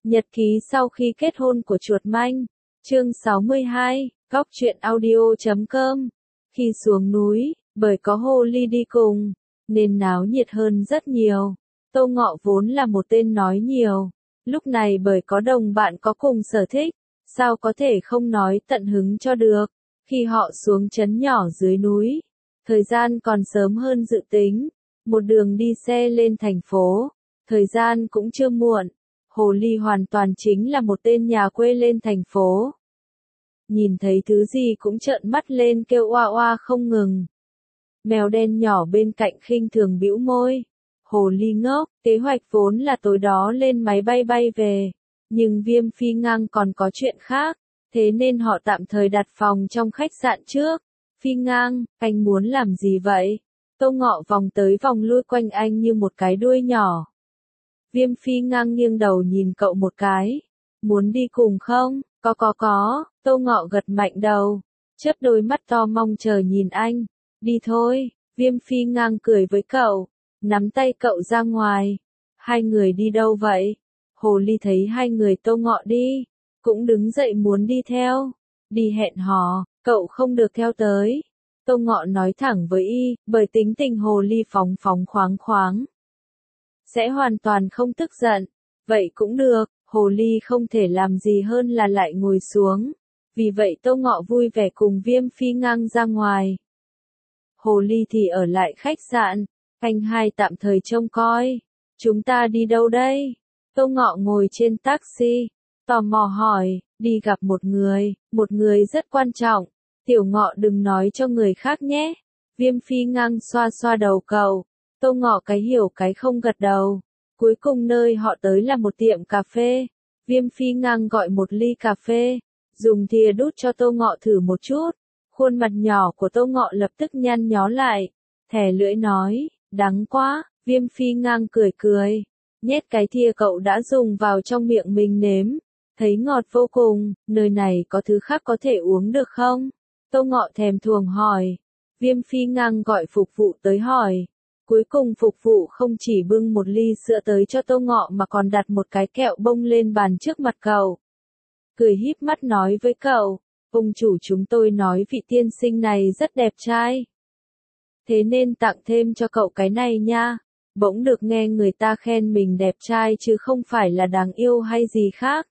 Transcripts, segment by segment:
Nhật ký sau khi kết hôn của chuột manh. Chương 62, Góc truyện audio.com. Khi xuống núi, bởi có Hồ Ly đi cùng, nên náo nhiệt hơn rất nhiều. Tô Ngọ vốn là một tên nói nhiều. Lúc này bởi có đồng bạn có cùng sở thích, sao có thể không nói tận hứng cho được. Khi họ xuống trấn nhỏ dưới núi, thời gian còn sớm hơn dự tính. Một đường đi xe lên thành phố, thời gian cũng chưa muộn. Hồ Ly hoàn toàn chính là một tên nhà quê lên thành phố. Nhìn thấy thứ gì cũng trợn mắt lên kêu oa oa không ngừng. Mèo đen nhỏ bên cạnh khinh thường bĩu môi. Hồ Ly ngốc, kế hoạch vốn là tối đó lên máy bay bay về. Nhưng Viêm Phi Ngang còn có chuyện khác, thế nên họ tạm thời đặt phòng trong khách sạn trước. Phi Ngang, anh muốn làm gì vậy? Tô Ngọ vòng tới vòng lui quanh anh như một cái đuôi nhỏ. Viêm Phi Ngang nghiêng đầu nhìn cậu một cái. Muốn đi cùng không? Có. Tô Ngọ gật mạnh đầu, chớp đôi mắt to mong chờ nhìn anh. Đi thôi. Viêm Phi Ngang cười với cậu, nắm tay cậu ra ngoài. Hai người đi đâu vậy? Hồ Ly thấy hai người Tô Ngọ đi, cũng đứng dậy muốn đi theo. Đi hẹn hò, cậu không được theo tới. Tô Ngọ nói thẳng với y, bởi tính tình Hồ Ly phóng khoáng. Sẽ hoàn toàn không tức giận. Vậy cũng được, Hồ Ly không thể làm gì hơn là lại ngồi xuống. Vì vậy Tô Ngọ vui vẻ cùng Viêm Phi Ngang ra ngoài. Hồ Ly thì ở lại khách sạn, anh hai tạm thời trông coi. Chúng ta đi đâu đây? Tô Ngọ ngồi trên taxi, tò mò hỏi, đi gặp một người rất quan trọng. Tiểu Ngọ đừng nói cho người khác nhé. Viêm Phi Ngang xoa đầu cậu. Tô Ngọ cái hiểu cái không gật đầu. Cuối cùng nơi họ tới là một tiệm cà phê. Viêm Phi Ngang gọi một ly cà phê, dùng thìa đút cho Tô Ngọ thử một chút. Khuôn mặt nhỏ của Tô Ngọ lập tức nhăn nhó lại, thè lưỡi nói, đắng quá. Viêm Phi Ngang cười, nhét cái thìa cậu đã dùng vào trong miệng mình nếm, thấy ngọt vô cùng. Nơi này có thứ khác có thể uống được không? Tô Ngọ thèm thuồng hỏi. Viêm Phi Ngang gọi phục vụ tới hỏi. Cuối cùng phục vụ không chỉ bưng một ly sữa tới cho Tô Ngọ mà còn đặt một cái kẹo bông lên bàn trước mặt cậu. Cười híp mắt nói với cậu, ông chủ chúng tôi nói vị tiên sinh này rất đẹp trai. Thế nên tặng thêm cho cậu cái này nha. Bỗng được nghe người ta khen mình đẹp trai chứ không phải là đáng yêu hay gì khác.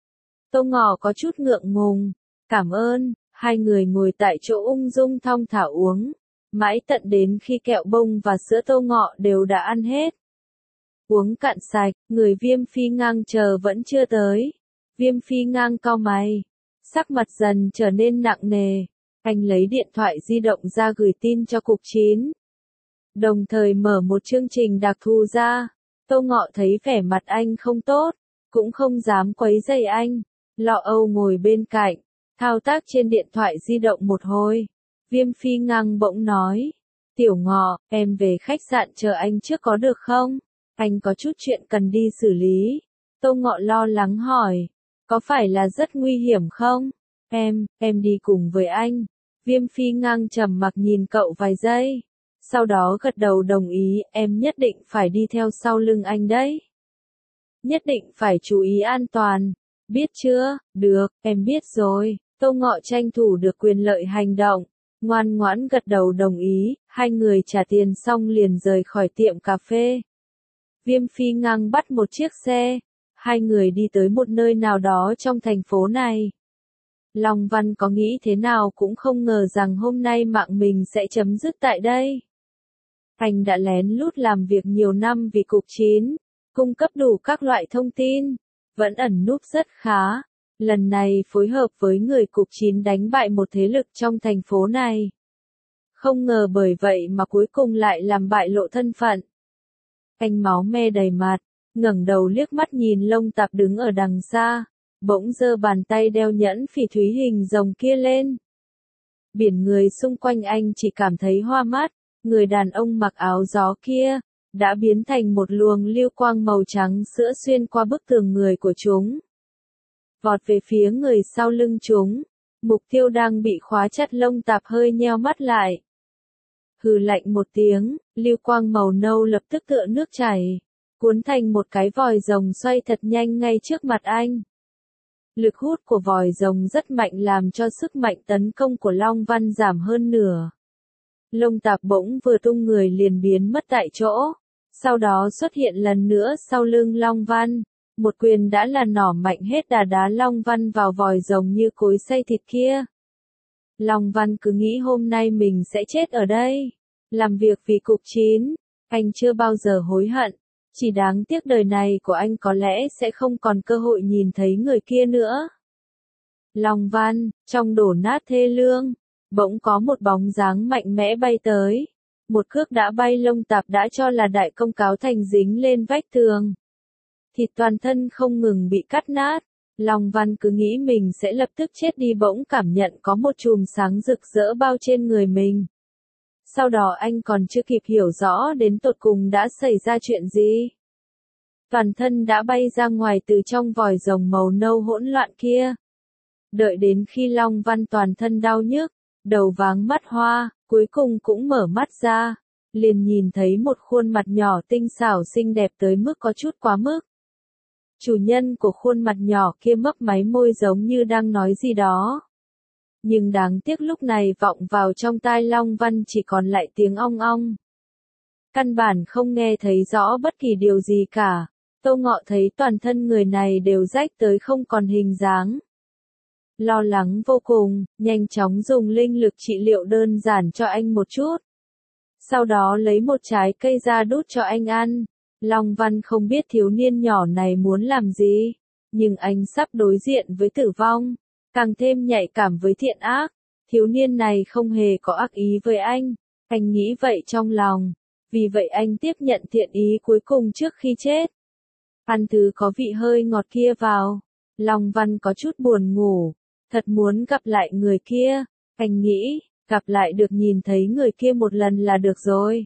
Tô Ngọ có chút ngượng ngùng, cảm ơn. Hai người ngồi tại chỗ ung dung thong thả uống. Mãi tận đến khi kẹo bông và sữa Tô Ngọ đều đã ăn hết. Uống cạn sạch, người Viêm Phi Ngang chờ vẫn chưa tới. Viêm Phi Ngang cau mày, sắc mặt dần trở nên nặng nề. Anh lấy điện thoại di động ra gửi tin cho cục 9. Đồng thời mở một chương trình đặc thù ra. Tô Ngọ thấy vẻ mặt anh không tốt, cũng không dám quấy rầy anh. Lo âu ngồi bên cạnh, thao tác trên điện thoại di động một hồi. Viêm Phi Ngang bỗng nói, Tiểu Ngọ, em về khách sạn chờ anh trước có được không? Anh có chút chuyện cần đi xử lý. Tô Ngọ lo lắng hỏi, có phải là rất nguy hiểm không? Em đi cùng với anh. Viêm Phi Ngang trầm mặc nhìn cậu vài giây. Sau đó gật đầu đồng ý, em nhất định phải đi theo sau lưng anh đấy. Nhất định phải chú ý an toàn. Biết chưa? Được, em biết rồi. Tô Ngọ tranh thủ được quyền lợi hành động. Ngoan ngoãn gật đầu đồng ý, hai người trả tiền xong liền rời khỏi tiệm cà phê. Viêm Phi Ngang bắt một chiếc xe. Hai người đi tới một nơi nào đó trong thành phố này. Long Văn có nghĩ thế nào cũng không ngờ rằng hôm nay mạng mình sẽ chấm dứt tại đây. Anh đã lén lút làm việc nhiều năm vì cục 9, cung cấp đủ các loại thông tin, vẫn ẩn núp rất khá. Lần này phối hợp với người cục 9 đánh bại một thế lực trong thành phố này. Không ngờ bởi vậy mà cuối cùng lại làm bại lộ thân phận. Anh máu me đầy mặt, ngẩng đầu liếc mắt nhìn Lông Tạp đứng ở đằng xa, bỗng giơ bàn tay đeo nhẫn phỉ thúy hình rồng kia lên. Biển người xung quanh anh chỉ cảm thấy hoa mắt, người đàn ông mặc áo gió kia đã biến thành một luồng lưu quang màu trắng sữa xuyên qua bức tường người của chúng. Vọt về phía người sau lưng chúng. Mục tiêu đang bị khóa chặt. Lông Tạp hơi nheo mắt lại. Hừ lạnh một tiếng, lưu quang màu nâu lập tức tựa nước chảy, cuốn thành một cái vòi rồng xoay thật nhanh ngay trước mặt anh. Lực hút của vòi rồng rất mạnh làm cho sức mạnh tấn công của Long Văn giảm hơn nửa. Lông Tạp bỗng vừa tung người liền biến mất tại chỗ, sau đó xuất hiện lần nữa sau lưng Long Văn. Một quyền đã là nỏ mạnh hết đá Long Văn vào vòi rồng như cối xay thịt kia. Long Văn cứ nghĩ hôm nay mình sẽ chết ở đây. Làm việc vì cục chín, anh chưa bao giờ hối hận. Chỉ đáng tiếc đời này của anh có lẽ sẽ không còn cơ hội nhìn thấy người kia nữa. Long Văn, trong đổ nát thê lương, bỗng có một bóng dáng mạnh mẽ bay tới. Một cước đã bay Lông Tạp đã cho là đại công cáo thành dính lên vách tường. Thịt toàn thân không ngừng bị cắt nát. Long Văn cứ nghĩ mình sẽ lập tức chết đi bỗng cảm nhận có một chùm sáng rực rỡ bao trên người mình. Sau đó anh còn chưa kịp hiểu rõ đến tột cùng đã xảy ra chuyện gì. Toàn thân đã bay ra ngoài từ trong vòi rồng màu nâu hỗn loạn kia. Đợi đến khi Long Văn toàn thân đau nhức, đầu váng mắt hoa, cuối cùng cũng mở mắt ra, liền nhìn thấy một khuôn mặt nhỏ tinh xảo xinh đẹp tới mức có chút quá mức. Chủ nhân của khuôn mặt nhỏ kia mấp máy môi giống như đang nói gì đó. Nhưng đáng tiếc lúc này vọng vào trong tai Long Văn chỉ còn lại tiếng ong ong. Căn bản không nghe thấy rõ bất kỳ điều gì cả. Tô Ngọ thấy toàn thân người này đều rách tới không còn hình dáng. Lo lắng vô cùng, nhanh chóng dùng linh lực trị liệu đơn giản cho anh một chút. Sau đó lấy một trái cây ra đút cho anh ăn. Long Văn không biết thiếu niên nhỏ này muốn làm gì, nhưng anh sắp đối diện với tử vong, càng thêm nhạy cảm với thiện ác. Thiếu niên này không hề có ác ý với anh nghĩ vậy trong lòng, vì vậy anh tiếp nhận thiện ý cuối cùng trước khi chết. Ăn thứ có vị hơi ngọt kia vào, Long Văn có chút buồn ngủ, thật muốn gặp lại người kia, anh nghĩ, gặp lại được nhìn thấy người kia một lần là được rồi.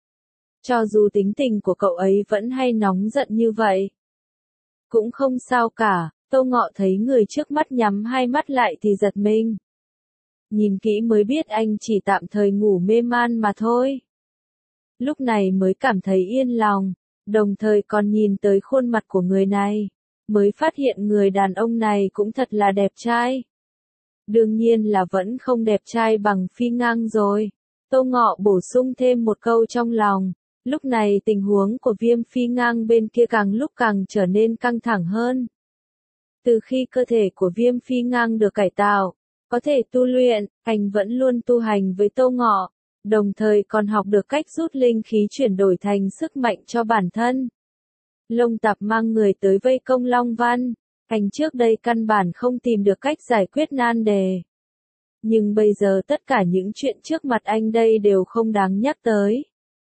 Cho dù tính tình của cậu ấy vẫn hay nóng giận như vậy. Cũng không sao cả, Tô Ngọ thấy người trước mắt nhắm hai mắt lại thì giật mình. Nhìn kỹ mới biết anh chỉ tạm thời ngủ mê man mà thôi. Lúc này mới cảm thấy yên lòng, đồng thời còn nhìn tới khuôn mặt của người này, mới phát hiện người đàn ông này cũng thật là đẹp trai. Đương nhiên là vẫn không đẹp trai bằng Phi Ngang rồi. Tô Ngọ bổ sung thêm một câu trong lòng. Lúc này tình huống của Viêm Phi Ngang bên kia càng lúc càng trở nên căng thẳng hơn. Từ khi cơ thể của Viêm Phi Ngang được cải tạo, có thể tu luyện, anh vẫn luôn tu hành với Tô Ngọ, đồng thời còn học được cách rút linh khí chuyển đổi thành sức mạnh cho bản thân. Lông Tạp mang người tới vây công Long Văn, anh trước đây căn bản không tìm được cách giải quyết nan đề. Nhưng bây giờ tất cả những chuyện trước mặt anh đây đều không đáng nhắc tới.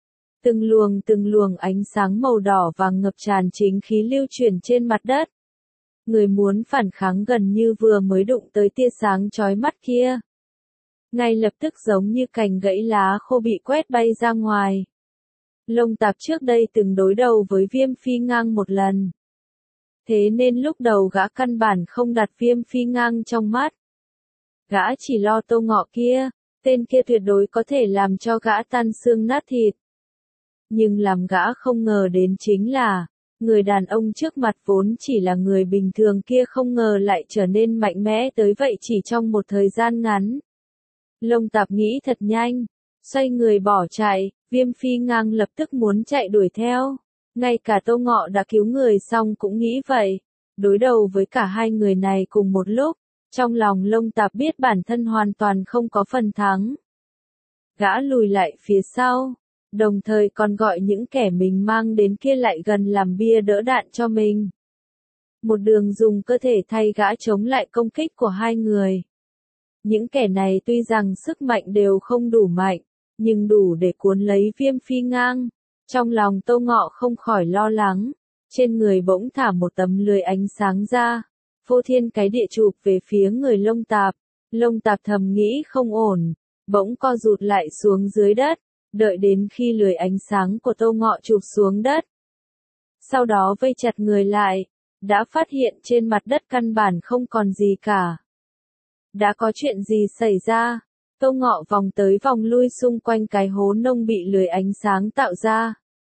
Từng luồng ánh sáng màu đỏ vàng ngập tràn chính khí lưu chuyển trên mặt đất. Người muốn phản kháng gần như vừa mới đụng tới tia sáng chói mắt kia. Ngay lập tức giống như cành gãy lá khô bị quét bay ra ngoài. Lông Tạp trước đây từng đối đầu với Viêm Phi Ngang một lần. Thế nên lúc đầu gã căn bản không đặt Viêm Phi Ngang trong mắt. Gã chỉ lo Tô Ngọ kia, tên kia tuyệt đối có thể làm cho gã tan xương nát thịt. Nhưng làm gã không ngờ đến chính là, người đàn ông trước mặt vốn chỉ là người bình thường kia không ngờ lại trở nên mạnh mẽ tới vậy chỉ trong một thời gian ngắn. Lông Tạp nghĩ thật nhanh, xoay người bỏ chạy, Viêm Phi Ngang lập tức muốn chạy đuổi theo. Ngay cả Tô Ngọ đã cứu người xong cũng nghĩ vậy. Đối đầu với cả hai người này cùng một lúc, trong lòng Lông Tạp biết bản thân hoàn toàn không có phần thắng. Gã lùi lại phía sau, đồng thời còn gọi những kẻ mình mang đến kia lại gần làm bia đỡ đạn cho mình. Một đường dùng cơ thể thay gã chống lại công kích của hai người. Những kẻ này tuy rằng sức mạnh đều không đủ mạnh, nhưng đủ để cuốn lấy Viêm Phi Ngang. Trong lòng Tô Ngọ không khỏi lo lắng, trên người bỗng thả một tấm lưới ánh sáng ra, phô thiên cái địa chụp về phía người Lông Tạp. Lông Tạp thầm nghĩ không ổn, bỗng co rụt lại xuống dưới đất, đợi đến khi lưới ánh sáng của Tô Ngọ chụp xuống đất. Sau đó vây chặt người lại, đã phát hiện trên mặt đất căn bản không còn gì cả. Đã có chuyện gì xảy ra? Tô Ngọ vòng tới vòng lui xung quanh cái hố nông bị lưới ánh sáng tạo ra.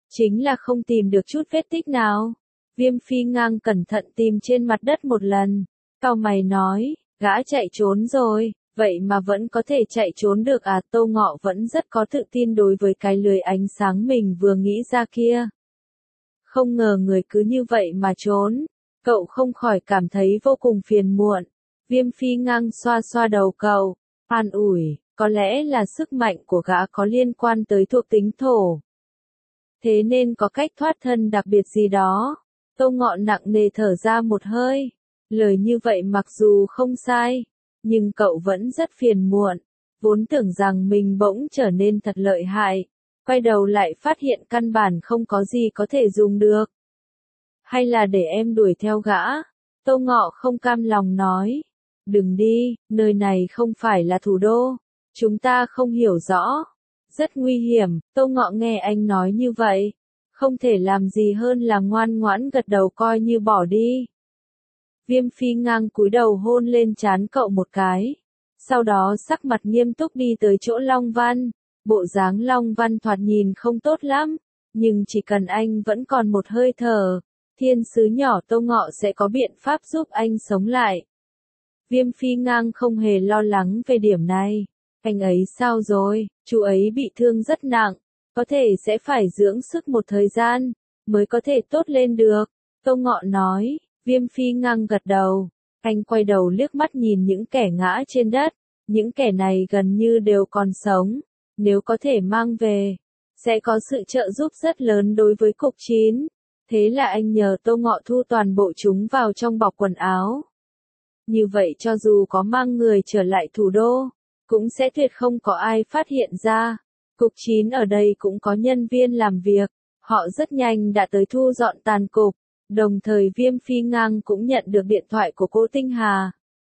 Chính là không tìm được chút vết tích nào. Viêm phi ngang cẩn thận tìm trên mặt đất một lần. Cau mày nói, gã chạy trốn rồi, vậy mà vẫn có thể chạy trốn được à? Tô Ngọ vẫn rất có tự tin đối với cái lưới ánh sáng mình vừa nghĩ ra kia. Không ngờ người cứ như vậy mà trốn. Cậu không khỏi cảm thấy vô cùng phiền muộn. Viêm phi ngang xoa xoa đầu cậu, an ủi, có lẽ là sức mạnh của gã có liên quan tới thuộc tính thổ. Thế nên có cách thoát thân đặc biệt gì đó. Tô Ngọ nặng nề thở ra một hơi. Lời như vậy mặc dù không sai, nhưng cậu vẫn rất phiền muộn. Vốn tưởng rằng mình bỗng trở nên thật lợi hại. Quay đầu lại phát hiện căn bản không có gì có thể dùng được. Hay là để em đuổi theo gã? Tô Ngọ không cam lòng nói. Đừng đi, nơi này không phải là thủ đô. Chúng ta không hiểu rõ. Rất nguy hiểm. Tô Ngọ nghe anh nói như vậy. Không thể làm gì hơn là ngoan ngoãn gật đầu coi như bỏ đi. Viêm phi ngang cúi đầu hôn lên trán cậu một cái. Sau đó sắc mặt nghiêm túc đi tới chỗ Long Văn. Bộ dáng Long Văn thoạt nhìn không tốt lắm. Nhưng chỉ cần anh vẫn còn một hơi thở, thiên sứ nhỏ Tô Ngọ sẽ có biện pháp giúp anh sống lại. Viêm phi ngang không hề lo lắng về điểm này. Anh ấy sao rồi? Chú ấy bị thương rất nặng. Có thể sẽ phải dưỡng sức một thời gian, mới có thể tốt lên được. Tô Ngọ nói. Viêm phi ngang gật đầu. Anh quay đầu liếc mắt nhìn những kẻ ngã trên đất. Những kẻ này gần như đều còn sống. Nếu có thể mang về, sẽ có sự trợ giúp rất lớn đối với cục 9. Thế là anh nhờ Tô Ngọ thu toàn bộ chúng vào trong bọc quần áo. Như vậy cho dù có mang người trở lại thủ đô, cũng sẽ tuyệt không có ai phát hiện ra. Cục 9 ở đây cũng có nhân viên làm việc. Họ rất nhanh đã tới thu dọn tàn cục. Đồng thời Viêm phi ngang cũng nhận được điện thoại của cô Tinh Hà.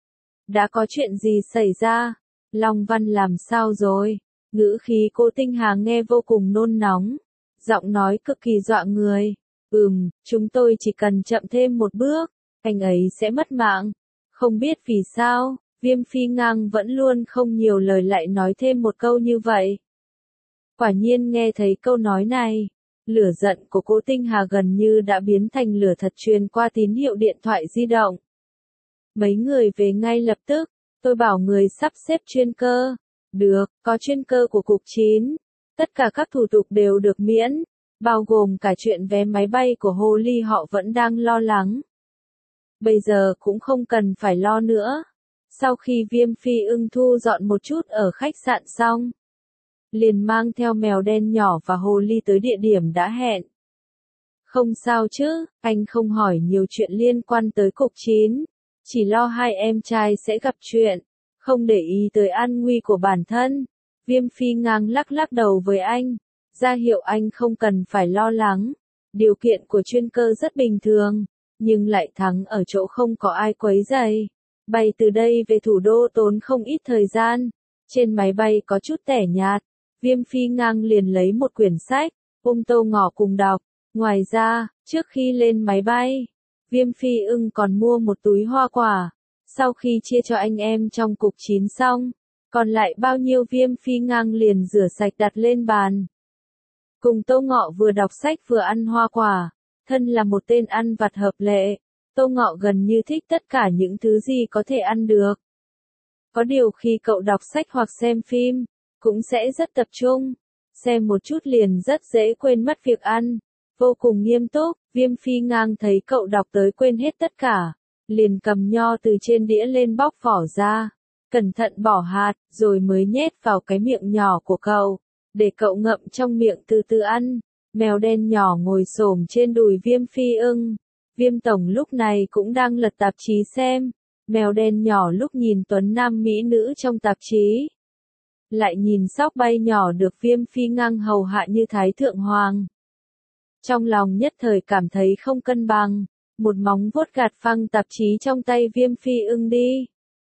Đã có chuyện gì xảy ra? Long Văn làm sao rồi? Ngữ khí cô Tinh Hà nghe vô cùng nôn nóng. Giọng nói cực kỳ dọa người. Chúng tôi chỉ cần chậm thêm một bước, anh ấy sẽ mất mạng. Không biết vì sao, Viêm phi ngang vẫn luôn không nhiều lời lại nói thêm một câu như vậy. Quả nhiên nghe thấy câu nói này, lửa giận của cô Tinh Hà gần như đã biến thành lửa thật truyền qua tín hiệu điện thoại di động. Mấy người về ngay lập tức, tôi bảo người sắp xếp chuyên cơ. Được, có chuyên cơ của cục 9. Tất cả các thủ tục đều được miễn, bao gồm cả chuyện vé máy bay của Hồ Ly họ vẫn đang lo lắng. Bây giờ cũng không cần phải lo nữa. Sau khi Viêm phi ưng thu dọn một chút ở khách sạn xong, liền mang theo mèo đen nhỏ và Hồ Ly tới địa điểm đã hẹn. Không sao chứ, anh không hỏi nhiều chuyện liên quan tới cục 9. Chỉ lo hai em trai sẽ gặp chuyện, không để ý tới an nguy của bản thân. Viêm phi ngang lắc lắc đầu với anh, ra hiệu anh không cần phải lo lắng. Điều kiện của chuyên cơ rất bình thường, nhưng lại thắng ở chỗ không có ai quấy rầy. Bay từ đây về thủ đô tốn không ít thời gian. Trên máy bay có chút tẻ nhạt. Viêm phi ngang liền lấy một quyển sách, Tô Ngọ cùng đọc. Ngoài ra, trước khi lên máy bay, Viêm phi ưng còn mua một túi hoa quả. Sau khi chia cho anh em trong cục 9 xong, còn lại bao nhiêu Viêm phi ngang liền rửa sạch đặt lên bàn. Cùng Tô Ngọ vừa đọc sách vừa ăn hoa quả. Thân là một tên ăn vặt hợp lệ, Tô Ngọ gần như thích tất cả những thứ gì có thể ăn được. Có điều khi cậu đọc sách hoặc xem phim, cũng sẽ rất tập trung. Xem một chút liền rất dễ quên mất việc ăn. Vô cùng nghiêm túc, Viêm phi ngang thấy cậu đọc tới quên hết tất cả. Liền cầm nho từ trên đĩa lên bóc vỏ ra. Cẩn thận bỏ hạt, rồi mới nhét vào cái miệng nhỏ của cậu. Để cậu ngậm trong miệng từ từ ăn. Mèo đen nhỏ ngồi xổm trên đùi Viêm phi ưng. Viêm tổng lúc này cũng đang lật tạp chí xem. Mèo đen nhỏ lúc nhìn tuấn nam mỹ nữ trong tạp chí, lại nhìn sóc bay nhỏ được Viêm phi ngang hầu hạ như thái thượng hoàng. Trong lòng nhất thời cảm thấy không cân bằng, một móng vuốt gạt phăng tạp chí trong tay Viêm phi ưng đi.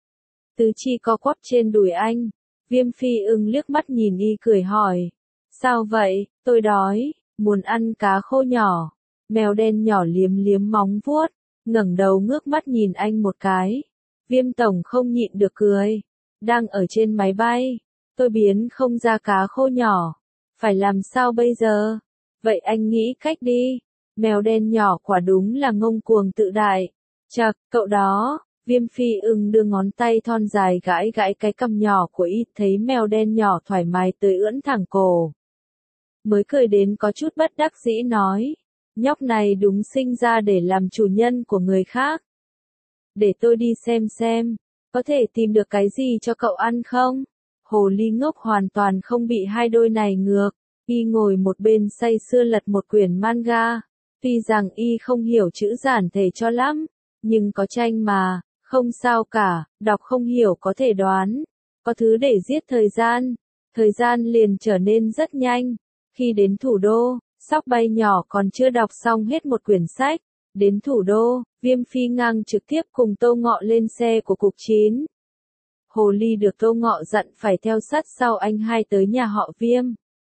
Tứ chi co quắp trên đùi anh, Viêm phi ưng liếc mắt nhìn y cười hỏi. Sao vậy, tôi đói, muốn ăn cá khô nhỏ. Mèo đen nhỏ liếm liếm móng vuốt, ngẩng đầu ngước mắt nhìn anh một cái. Viêm tổng không nhịn được cười. Đang ở trên máy bay, tôi biến không ra cá khô nhỏ. Phải làm sao bây giờ? Vậy anh nghĩ cách đi. Mèo đen nhỏ quả đúng là ngông cuồng tự đại. Chậc, cậu đó. Viêm Phi Ưng đưa ngón tay thon dài gãi gãi cái cằm nhỏ của y, thấy mèo đen nhỏ thoải mái tới ưỡn thẳng cổ. Mới cười đến có chút bất đắc dĩ nói. Nhóc này đúng sinh ra để làm chủ nhân của người khác. Để tôi đi xem, có thể tìm được cái gì cho cậu ăn không? Hồ ly ngốc hoàn toàn không bị hai đôi này ngược. Y ngồi một bên say sưa lật một quyển manga. Tuy rằng y không hiểu chữ giản thể cho lắm, nhưng có tranh mà, không sao cả, đọc không hiểu có thể đoán. Có thứ để giết thời gian liền trở nên rất nhanh. Khi đến thủ đô, Sóc Bay nhỏ còn chưa đọc xong hết một quyển sách. Đến thủ đô, Viêm Phi Ngang trực tiếp cùng Tô Ngọ lên xe của cục 9. Hồ ly được Tô Ngọ dặn phải theo sát sau anh hai tới nhà họ Viêm.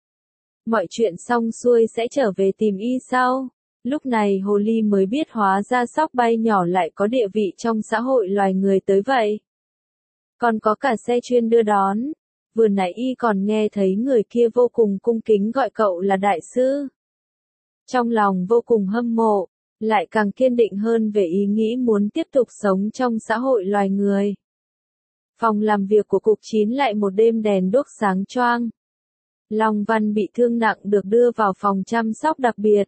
Mọi chuyện xong xuôi sẽ trở về tìm y sau. Lúc này hồ ly mới biết hóa ra Sóc Bay nhỏ lại có địa vị trong xã hội loài người tới vậy. Còn có cả xe chuyên đưa đón. Vừa nãy y còn nghe thấy người kia vô cùng cung kính gọi cậu là đại sư. Trong lòng vô cùng hâm mộ, lại càng kiên định hơn về ý nghĩ muốn tiếp tục sống trong xã hội loài người. Phòng làm việc của cục 9 lại một đêm đèn đuốc sáng choang. Long Văn bị thương nặng được đưa vào phòng chăm sóc đặc biệt.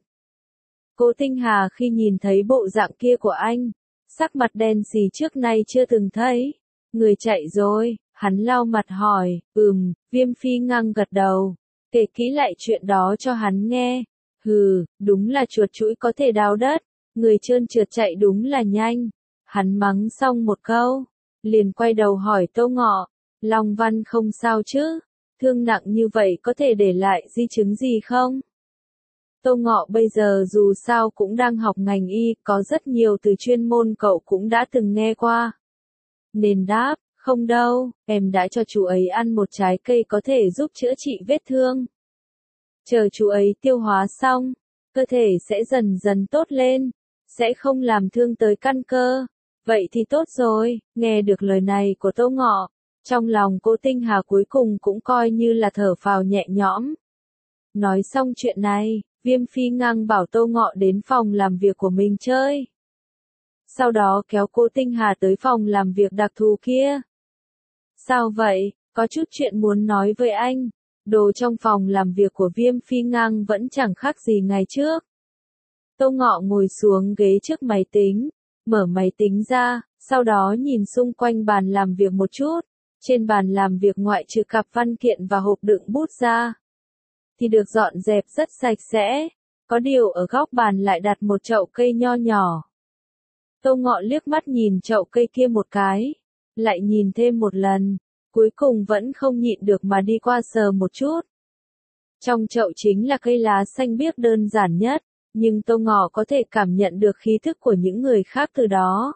Cố Tinh Hà khi nhìn thấy bộ dạng kia của anh, sắc mặt đen xì trước nay chưa từng thấy. Người chạy rồi, hắn lau mặt hỏi, Viêm Phi Ngang gật đầu, kể kỹ lại chuyện đó cho hắn nghe. Đúng là chuột chũi có thể đào đất, người trơn trượt chạy đúng là nhanh. Hắn mắng xong một câu, liền quay đầu hỏi Tô Ngọ, Long Văn không sao chứ, thương nặng như vậy có thể để lại di chứng gì không? Tô Ngọ bây giờ dù sao cũng đang học ngành y, có rất nhiều từ chuyên môn cậu cũng đã từng nghe qua. Nên đáp, không đâu, em đã cho chú ấy ăn một trái cây có thể giúp chữa trị vết thương. Chờ chú ấy tiêu hóa xong, cơ thể sẽ dần dần tốt lên, sẽ không làm thương tới căn cơ. Vậy thì tốt rồi, nghe được lời này của Tô Ngọ, trong lòng Cố Tinh Hà cuối cùng cũng coi như là thở phào nhẹ nhõm. Nói xong chuyện này, Viêm Phi Ngang bảo Tô Ngọ đến phòng làm việc của mình chơi. Sau đó kéo Cố Tinh Hà tới phòng làm việc đặc thù kia. Sao vậy, có chút chuyện muốn nói với anh. Đồ trong phòng làm việc của Viêm Phi Ngang vẫn chẳng khác gì ngày trước. Tô Ngọ ngồi xuống ghế trước máy tính, mở máy tính ra, sau đó nhìn xung quanh bàn làm việc một chút. Trên bàn làm việc ngoại trừ cặp văn kiện và hộp đựng bút ra, thì được dọn dẹp rất sạch sẽ. Có điều ở góc bàn lại đặt một chậu cây nho nhỏ. Tô Ngọ liếc mắt nhìn chậu cây kia một cái, lại nhìn thêm một lần, cuối cùng vẫn không nhịn được mà đi qua sờ một chút. Trong chậu chính là cây lá xanh biếc đơn giản nhất, nhưng Tô Ngọ có thể cảm nhận được khí thức của những người khác từ đó.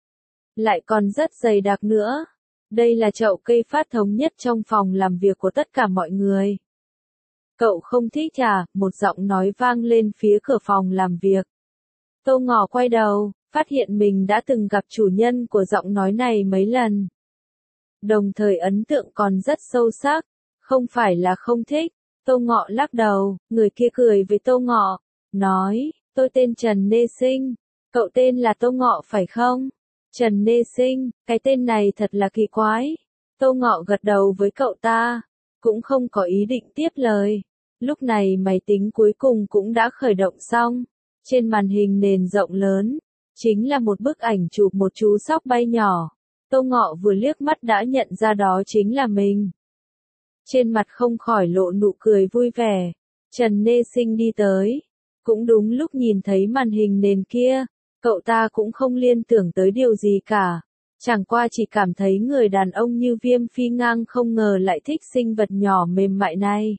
Lại còn rất dày đặc nữa. Đây là chậu cây phát thống nhất trong phòng làm việc của tất cả mọi người. Cậu không thích à? Một giọng nói vang lên phía cửa phòng làm việc. Tô Ngọ quay đầu, phát hiện mình đã từng gặp chủ nhân của giọng nói này mấy lần. Đồng thời ấn tượng còn rất sâu sắc, không phải là không thích. Tô Ngọ lắc đầu, người kia cười với Tô Ngọ, nói, tôi tên Trần Nê Sinh, cậu tên là Tô Ngọ phải không? Trần Nê Sinh, cái tên này thật là kỳ quái. Tô Ngọ gật đầu với cậu ta, cũng không có ý định tiếp lời. Lúc này máy tính cuối cùng cũng đã khởi động xong. Trên màn hình nền rộng lớn, chính là một bức ảnh chụp một chú sóc bay nhỏ. Tô Ngọ vừa liếc mắt đã nhận ra đó chính là mình. Trên mặt không khỏi lộ nụ cười vui vẻ. Trần Nê Sinh đi tới. Cũng đúng lúc nhìn thấy màn hình nền kia, cậu ta cũng không liên tưởng tới điều gì cả. Chẳng qua chỉ cảm thấy người đàn ông như Viêm Phi Ngang không ngờ lại thích sinh vật nhỏ mềm mại này.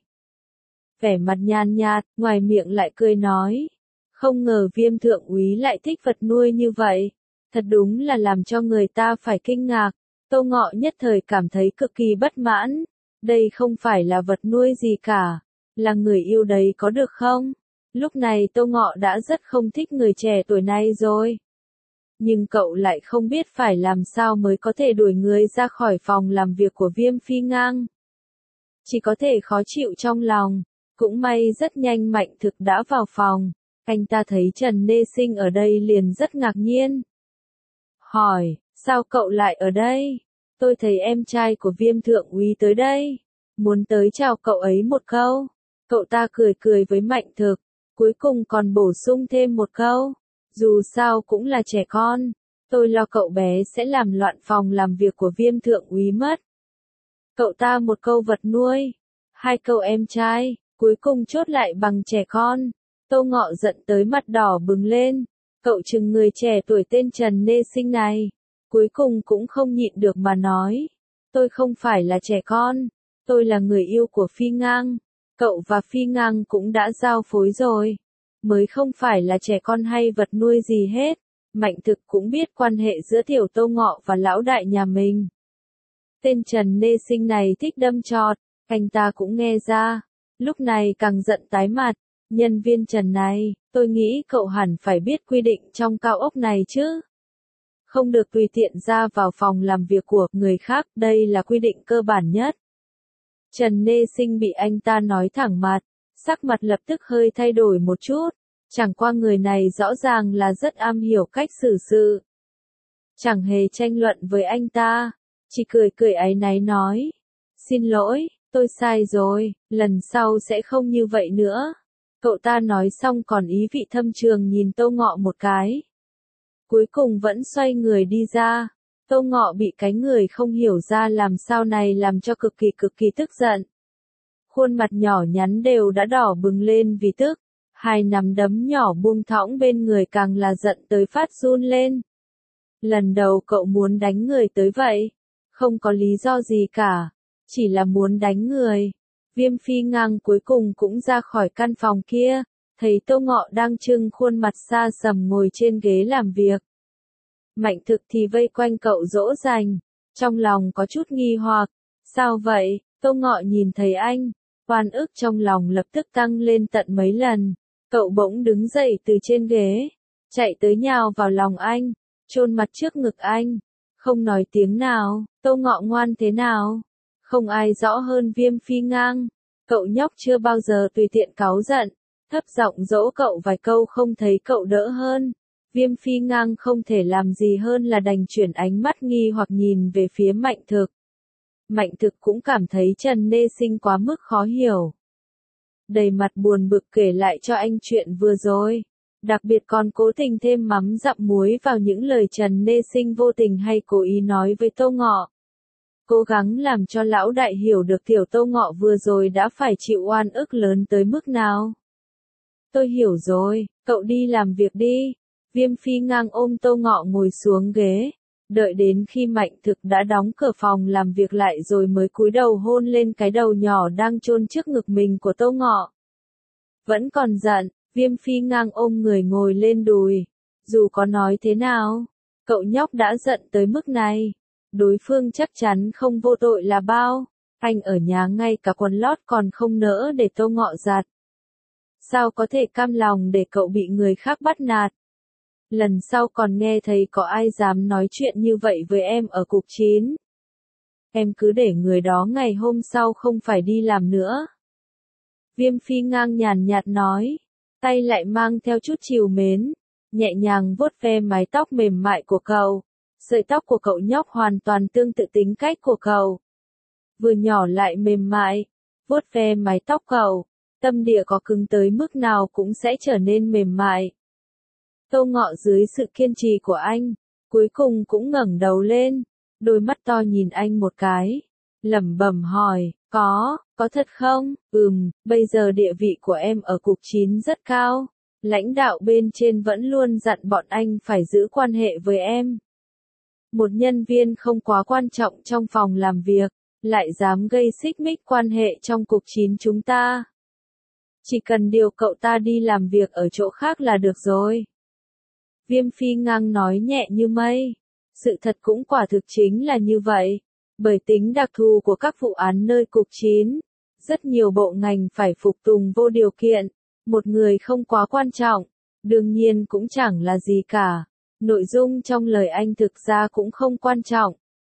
Vẻ mặt nhàn nhạt, ngoài miệng lại cười nói. Không ngờ Viêm thượng úy lại thích vật nuôi như vậy. Thật đúng là làm cho người ta phải kinh ngạc. Tô Ngọ nhất thời cảm thấy cực kỳ bất mãn. Đây không phải là vật nuôi gì cả. Là người yêu đấy có được không? Lúc này Tô Ngọ đã rất không thích người trẻ tuổi này rồi. Nhưng cậu lại không biết phải làm sao mới có thể đuổi người ra khỏi phòng làm việc của Viêm Phi Ngang. Chỉ có thể khó chịu trong lòng. Cũng may rất nhanh Mạnh Thực đã vào phòng. Anh ta thấy Trần Nê Sinh ở đây liền rất ngạc nhiên. Hỏi, sao cậu lại ở đây? Tôi thấy em trai của Viêm thượng úy tới đây. Muốn tới chào cậu ấy một câu. Cậu ta cười cười với Mạnh Thực. Cuối cùng còn bổ sung thêm một câu. Dù sao cũng là trẻ con. Tôi lo cậu bé sẽ làm loạn phòng làm việc của Viêm thượng úy mất. Cậu ta một câu vật nuôi. Hai câu em trai. Cuối cùng chốt lại bằng trẻ con. Tô Ngọ giận tới mặt đỏ bừng lên. Cậu chừng người trẻ tuổi tên Trần Nê Sinh này. Cuối cùng cũng không nhịn được mà nói. Tôi không phải là trẻ con. Tôi là người yêu của Phi Ngang. Cậu và Phi Ngang cũng đã giao phối rồi. Mới không phải là trẻ con hay vật nuôi gì hết. Mạnh Thực cũng biết quan hệ giữa tiểu Tô Ngọ và lão đại nhà mình. Tên Trần Nê Sinh này thích đâm chọt. Anh ta cũng nghe ra. Lúc này càng giận tái mặt. Nhân viên Trần này, tôi nghĩ cậu hẳn phải biết quy định trong cao ốc này chứ. Không được tùy tiện ra vào phòng làm việc của người khác, đây là quy định cơ bản nhất. Trần Nê Sinh bị anh ta nói thẳng mặt, sắc mặt lập tức hơi thay đổi một chút. Chẳng qua người này rõ ràng là rất am hiểu cách xử sự. Chẳng hề tranh luận với anh ta, chỉ cười cười áy náy nói. Xin lỗi, tôi sai rồi, lần sau sẽ không như vậy nữa. Cậu ta nói xong còn ý vị thâm trường nhìn Tô Ngọ một cái. Cuối cùng vẫn xoay người đi ra. Tô Ngọ bị cái người không hiểu ra làm sao này làm cho cực kỳ tức giận. Khuôn mặt nhỏ nhắn đều đã đỏ bừng lên vì tức. Hai nắm đấm nhỏ buông thõng bên người càng là giận tới phát run lên. Lần đầu cậu muốn đánh người tới vậy. Không có lý do gì cả. Chỉ là muốn đánh người. Viêm Phi Ngang cuối cùng cũng ra khỏi căn phòng kia, thấy Tô Ngọ đang trưng khuôn mặt xa sầm ngồi trên ghế làm việc. Mạnh Thực thì vây quanh cậu dỗ dành, trong lòng có chút nghi hoặc, sao vậy? Tô Ngọ nhìn thấy anh, oan ức trong lòng lập tức tăng lên tận mấy lần, cậu bỗng đứng dậy từ trên ghế, chạy tới nhào vào lòng anh, chôn mặt trước ngực anh, không nói tiếng nào. Tô Ngọ ngoan thế nào? Không ai rõ hơn Viêm Phi Ngang. Cậu nhóc chưa bao giờ tùy tiện cáu giận, thấp giọng dỗ cậu vài câu không thấy cậu đỡ hơn. Viêm Phi Ngang không thể làm gì hơn là đành chuyển ánh mắt nghi hoặc nhìn về phía Mạnh Thực. Mạnh Thực cũng cảm thấy Trần Nê Sinh quá mức khó hiểu. Đầy mặt buồn bực kể lại cho anh chuyện vừa rồi. Đặc biệt còn cố tình thêm mắm dặm muối vào những lời Trần Nê Sinh vô tình hay cố ý nói với Tô Ngọ. Cố gắng làm cho lão đại hiểu được tiểu Tô Ngọ vừa rồi đã phải chịu oan ức lớn tới mức nào. Tôi hiểu rồi, cậu đi làm việc đi. Viêm Phi Ngang ôm Tô Ngọ ngồi xuống ghế, đợi đến khi Mạnh Thực đã đóng cửa phòng làm việc lại rồi mới cúi đầu hôn lên cái đầu nhỏ đang chôn trước ngực mình của Tô Ngọ. Vẫn còn giận, Viêm Phi Ngang ôm người ngồi lên đùi. Dù có nói thế nào, cậu nhóc đã giận tới mức này. Đối phương chắc chắn không vô tội là bao. Anh ở nhà ngay cả quần lót còn không nỡ để Tô Ngọ giặt. Sao có thể cam lòng để cậu bị người khác bắt nạt? Lần sau còn nghe thấy có ai dám nói chuyện như vậy với em ở cục 9. Em cứ để người đó ngày hôm sau không phải đi làm nữa. Viêm Phi Ngang nhàn nhạt nói, tay lại mang theo chút trìu mến, nhẹ nhàng vuốt ve mái tóc mềm mại của cậu. Sợi tóc của cậu nhóc hoàn toàn tương tự tính cách của cậu. Vừa nhỏ lại mềm mại, vuốt ve mái tóc cậu, tâm địa có cứng tới mức nào cũng sẽ trở nên mềm mại. Tô Ngọ dưới sự kiên trì của anh, cuối cùng cũng ngẩng đầu lên, đôi mắt to nhìn anh một cái, lẩm bẩm hỏi, có thật không? Bây giờ địa vị của em ở cục 9 rất cao, lãnh đạo bên trên vẫn luôn dặn bọn anh phải giữ quan hệ với em. Một nhân viên không quá quan trọng trong phòng làm việc, lại dám gây xích mích quan hệ trong cục 9 chúng ta. Chỉ cần điều cậu ta đi làm việc ở chỗ khác là được rồi. Viêm Phi Ngang nói nhẹ như mây. Sự thật cũng quả thực chính là như vậy. Bởi tính đặc thù của các vụ án nơi cục 9, rất nhiều bộ ngành phải phục tùng vô điều kiện. Một người không quá quan trọng, đương nhiên cũng chẳng là gì cả. Nội dung trong lời anh thực ra cũng không quan trọng,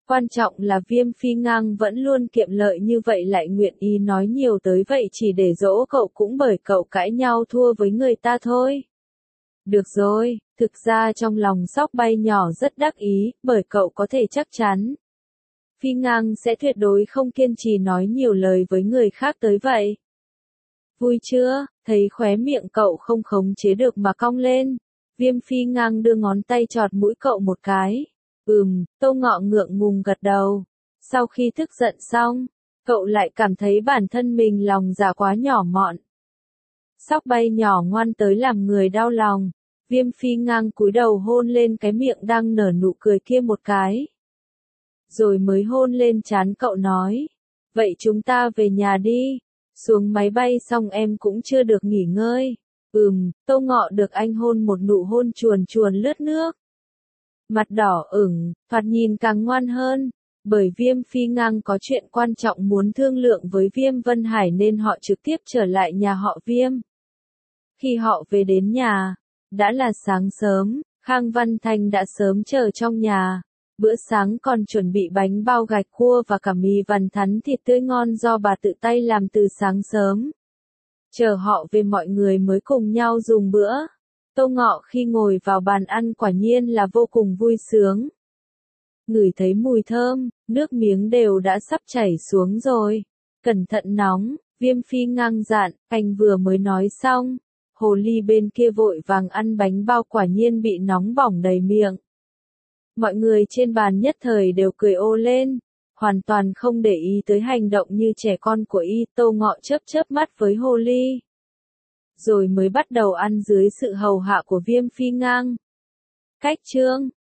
Quan trọng là Viêm Phi Ngang vẫn luôn kiệm lợi như vậy lại nguyện ý nói nhiều tới vậy chỉ để dỗ cậu cũng bởi cậu cãi nhau thua với người ta thôi. Được rồi, thực ra trong lòng Sóc Bay nhỏ rất đắc ý, bởi cậu có thể chắc chắn. Phi Ngang sẽ tuyệt đối không kiên trì nói nhiều lời với người khác tới vậy. Vui chưa, thấy khóe miệng cậu không khống chế được mà cong lên. Viêm Phi Ngang đưa ngón tay chọt mũi cậu một cái. Tô Ngọ ngượng ngùng gật đầu. Sau khi tức giận xong, cậu lại cảm thấy bản thân mình lòng dạ quá nhỏ mọn. Sóc Bay nhỏ ngoan tới làm người đau lòng. Viêm Phi Ngang cúi đầu hôn lên cái miệng đang nở nụ cười kia một cái. Rồi mới hôn lên trán cậu nói. Vậy chúng ta về nhà đi. Xuống máy bay xong em cũng chưa được nghỉ ngơi. Tô Ngọ được anh hôn một nụ hôn chuồn chuồn lướt nước. Mặt đỏ ửng, thoạt nhìn càng ngoan hơn. Bởi Viêm Phi Ngang có chuyện quan trọng muốn thương lượng với Viêm Vân Hải nên họ trực tiếp trở lại nhà họ Viêm. Khi họ về đến nhà, đã là sáng sớm, Khang Văn Thanh đã sớm chờ trong nhà. Bữa sáng còn chuẩn bị bánh bao gạch cua và cả mì vằn thắn thịt tươi ngon do bà tự tay làm từ sáng sớm. Chờ họ về mọi người mới cùng nhau dùng bữa. Tô Ngọ khi ngồi vào bàn ăn quả nhiên là vô cùng vui sướng. Ngửi thấy mùi thơm, nước miếng đều đã sắp chảy xuống rồi. Cẩn thận nóng, Viêm Phi Ngang dặn, anh vừa mới nói xong. Hồ ly bên kia vội vàng ăn bánh bao quả nhiên bị nóng bỏng đầy miệng. Mọi người trên bàn nhất thời đều cười ồ lên, hoàn toàn không để ý tới hành động như trẻ con của y. Tô Ngọ chớp chớp mắt với hồ ly. Rồi mới bắt đầu ăn dưới sự hầu hạ của Viêm Phi Ngang. Cách chương